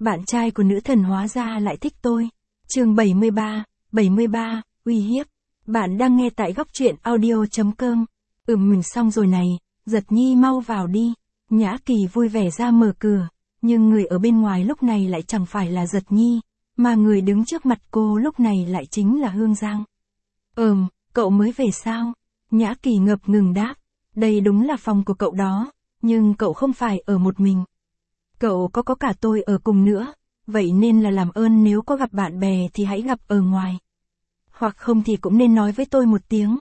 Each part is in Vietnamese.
Bạn trai của nữ thần hóa ra lại thích tôi. Chương 73, uy hiếp. Bạn đang nghe tại góc truyện audio.com. Mình xong rồi này, Giật Nhi mau vào đi. Nhã Kỳ vui vẻ ra mở cửa, nhưng người ở bên ngoài lúc này lại chẳng phải là Giật Nhi, mà người đứng trước mặt cô lúc này lại chính là Hương Giang. Cậu mới về sao? Nhã Kỳ ngập ngừng đáp. Đây đúng là phòng của cậu đó, nhưng cậu không phải ở một mình. Cậu có cả tôi ở cùng nữa, vậy nên là làm ơn nếu có gặp bạn bè thì hãy gặp ở ngoài. Hoặc không thì cũng nên nói với tôi một tiếng.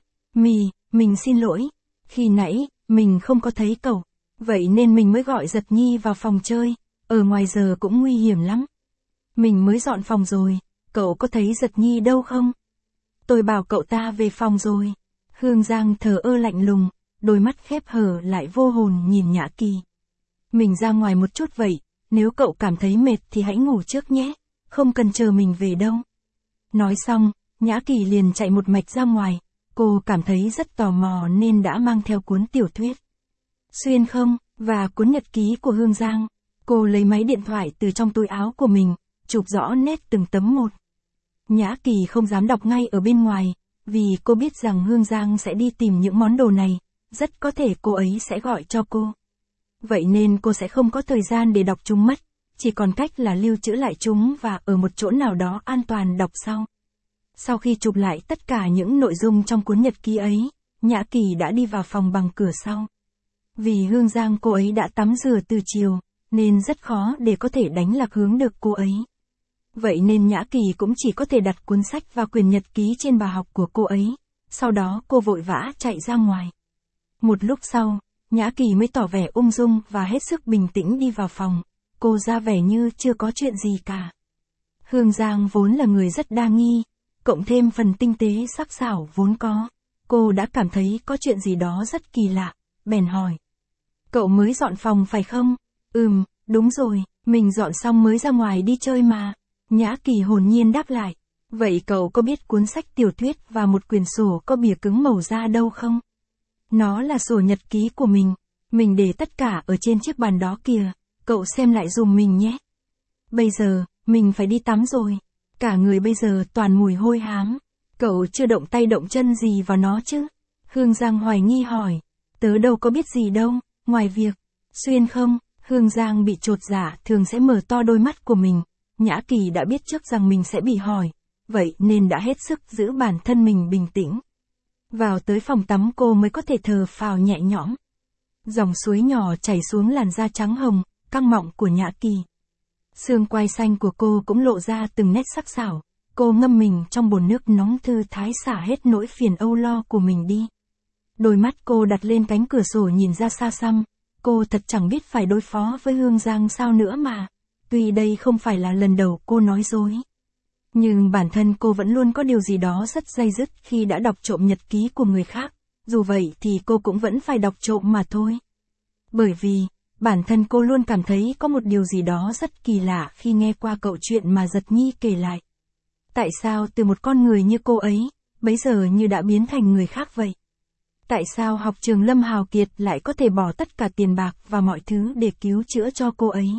Mình xin lỗi. Khi nãy, mình không có thấy cậu. Vậy nên mình mới gọi Giật Nhi vào phòng chơi, ở ngoài giờ cũng nguy hiểm lắm. Mình mới dọn phòng rồi, cậu có thấy Giật Nhi đâu không? Tôi bảo cậu ta về phòng rồi. Hương Giang thờ ơ lạnh lùng, đôi mắt khép hờ lại vô hồn nhìn Nhã Kỳ. Mình ra ngoài một chút vậy, nếu cậu cảm thấy mệt thì hãy ngủ trước nhé, không cần chờ mình về đâu. Nói xong, Nhã Kỳ liền chạy một mạch ra ngoài, cô cảm thấy rất tò mò nên đã mang theo cuốn tiểu thuyết Xuyên không, và cuốn nhật ký của Hương Giang. Cô lấy máy điện thoại từ trong túi áo của mình, chụp rõ nét từng tấm một. Nhã Kỳ không dám đọc ngay ở bên ngoài, vì cô biết rằng Hương Giang sẽ đi tìm những món đồ này, rất có thể cô ấy sẽ gọi cho cô. Vậy nên cô sẽ không có thời gian để đọc chúng mất, chỉ còn cách là lưu trữ lại chúng và ở một chỗ nào đó an toàn đọc sau. Sau khi chụp lại tất cả những nội dung trong cuốn nhật ký ấy, Nhã Kỳ đã đi vào phòng bằng cửa sau. Vì Hương Giang cô ấy đã tắm rửa từ chiều, nên rất khó để có thể đánh lạc hướng được cô ấy. Vậy nên Nhã Kỳ cũng chỉ có thể đặt cuốn sách và quyển nhật ký trên bàn học của cô ấy, sau đó cô vội vã chạy ra ngoài. Một lúc sau, Nhã Kỳ mới tỏ vẻ ung dung và hết sức bình tĩnh đi vào phòng, cô ra vẻ như chưa có chuyện gì cả. Hương Giang vốn là người rất đa nghi, cộng thêm phần tinh tế sắc sảo vốn có, cô đã cảm thấy có chuyện gì đó rất kỳ lạ, bèn hỏi. Cậu mới dọn phòng phải không? Đúng rồi, mình dọn xong mới ra ngoài đi chơi mà. Nhã Kỳ hồn nhiên đáp lại. Vậy cậu có biết cuốn sách tiểu thuyết và một quyển sổ có bìa cứng màu da đâu không? Nó là sổ nhật ký của mình để tất cả ở trên chiếc bàn đó kìa, cậu xem lại dùm mình nhé. Bây giờ, mình phải đi tắm rồi, cả người bây giờ toàn mùi hôi hám, cậu chưa động tay động chân gì vào nó chứ? Hương Giang hoài nghi hỏi, tớ đâu có biết gì đâu, ngoài việc, xuyên không? Hương Giang bị chột dạ thường sẽ mở to đôi mắt của mình, Nhã Kỳ đã biết trước rằng mình sẽ bị hỏi, vậy nên đã hết sức giữ bản thân mình bình tĩnh. Vào tới phòng tắm cô mới có thể thở phào nhẹ nhõm. Dòng suối nhỏ chảy xuống làn da trắng hồng, căng mọng của Nhã Kỳ. Xương quai xanh của cô cũng lộ ra từng nét sắc sảo, cô ngâm mình trong bồn nước nóng thư thái xả hết nỗi phiền âu lo của mình đi. Đôi mắt cô đặt lên cánh cửa sổ nhìn ra xa xăm, cô thật chẳng biết phải đối phó với Hương Giang sao nữa mà. Tuy đây không phải là lần đầu cô nói dối, nhưng bản thân cô vẫn luôn có điều gì đó rất day dứt khi đã đọc trộm nhật ký của người khác, dù vậy thì cô cũng vẫn phải đọc trộm mà thôi. Bởi vì, bản thân cô luôn cảm thấy có một điều gì đó rất kỳ lạ khi nghe qua câu chuyện mà Giật Nhi kể lại. Tại sao từ một con người như cô ấy, bấy giờ như đã biến thành người khác vậy? Tại sao học trường Lâm Hào Kiệt lại có thể bỏ tất cả tiền bạc và mọi thứ để cứu chữa cho cô ấy?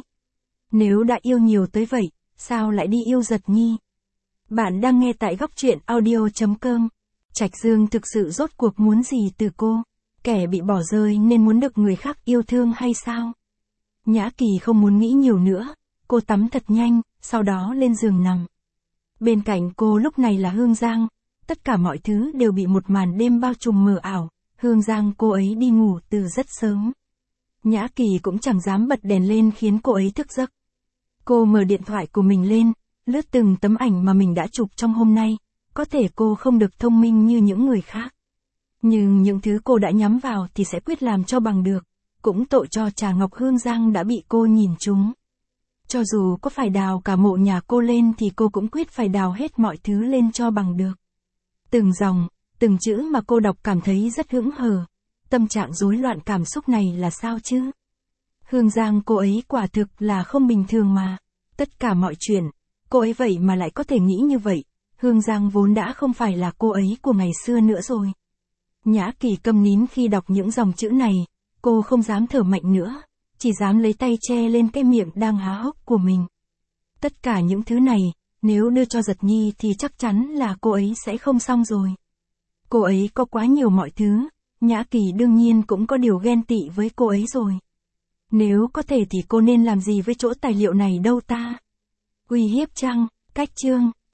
Nếu đã yêu nhiều tới vậy, sao lại đi yêu Giật Nhi? Bạn đang nghe tại góc truyện audio.com. Trạch Dương thực sự rốt cuộc muốn gì từ cô? Kẻ bị bỏ rơi nên muốn được người khác yêu thương hay sao? Nhã Kỳ không muốn nghĩ nhiều nữa, cô tắm thật nhanh, sau đó lên giường nằm. Bên cạnh cô lúc này là Hương Giang, tất cả mọi thứ đều bị một màn đêm bao trùm mờ ảo, Hương Giang cô ấy đi ngủ từ rất sớm. Nhã Kỳ cũng chẳng dám bật đèn lên khiến cô ấy thức giấc. Cô mở điện thoại của mình lên, lướt từng tấm ảnh mà mình đã chụp trong hôm nay, có thể cô không được thông minh như những người khác. Nhưng những thứ cô đã nhắm vào thì sẽ quyết làm cho bằng được, cũng tội cho Trà Ngọc Hương Giang đã bị cô nhìn trúng. Cho dù có phải đào cả mộ nhà cô lên thì cô cũng quyết phải đào hết mọi thứ lên cho bằng được. Từng dòng, từng chữ mà cô đọc cảm thấy rất hững hờ, tâm trạng rối loạn cảm xúc này là sao chứ? Hương Giang cô ấy quả thực là không bình thường mà, tất cả mọi chuyện, cô ấy vậy mà lại có thể nghĩ như vậy, Hương Giang vốn đã không phải là cô ấy của ngày xưa nữa rồi. Nhã Kỳ câm nín khi đọc những dòng chữ này, cô không dám thở mạnh nữa, chỉ dám lấy tay che lên cái miệng đang há hốc của mình. Tất cả những thứ này, nếu đưa cho Giật Nhi thì chắc chắn là cô ấy sẽ không xong rồi. Cô ấy có quá nhiều mọi thứ, Nhã Kỳ đương nhiên cũng có điều ghen tị với cô ấy rồi. Nếu có thể thì cô nên làm gì với chỗ tài liệu này đâu ta? Uy hiếp chăng? Cách chương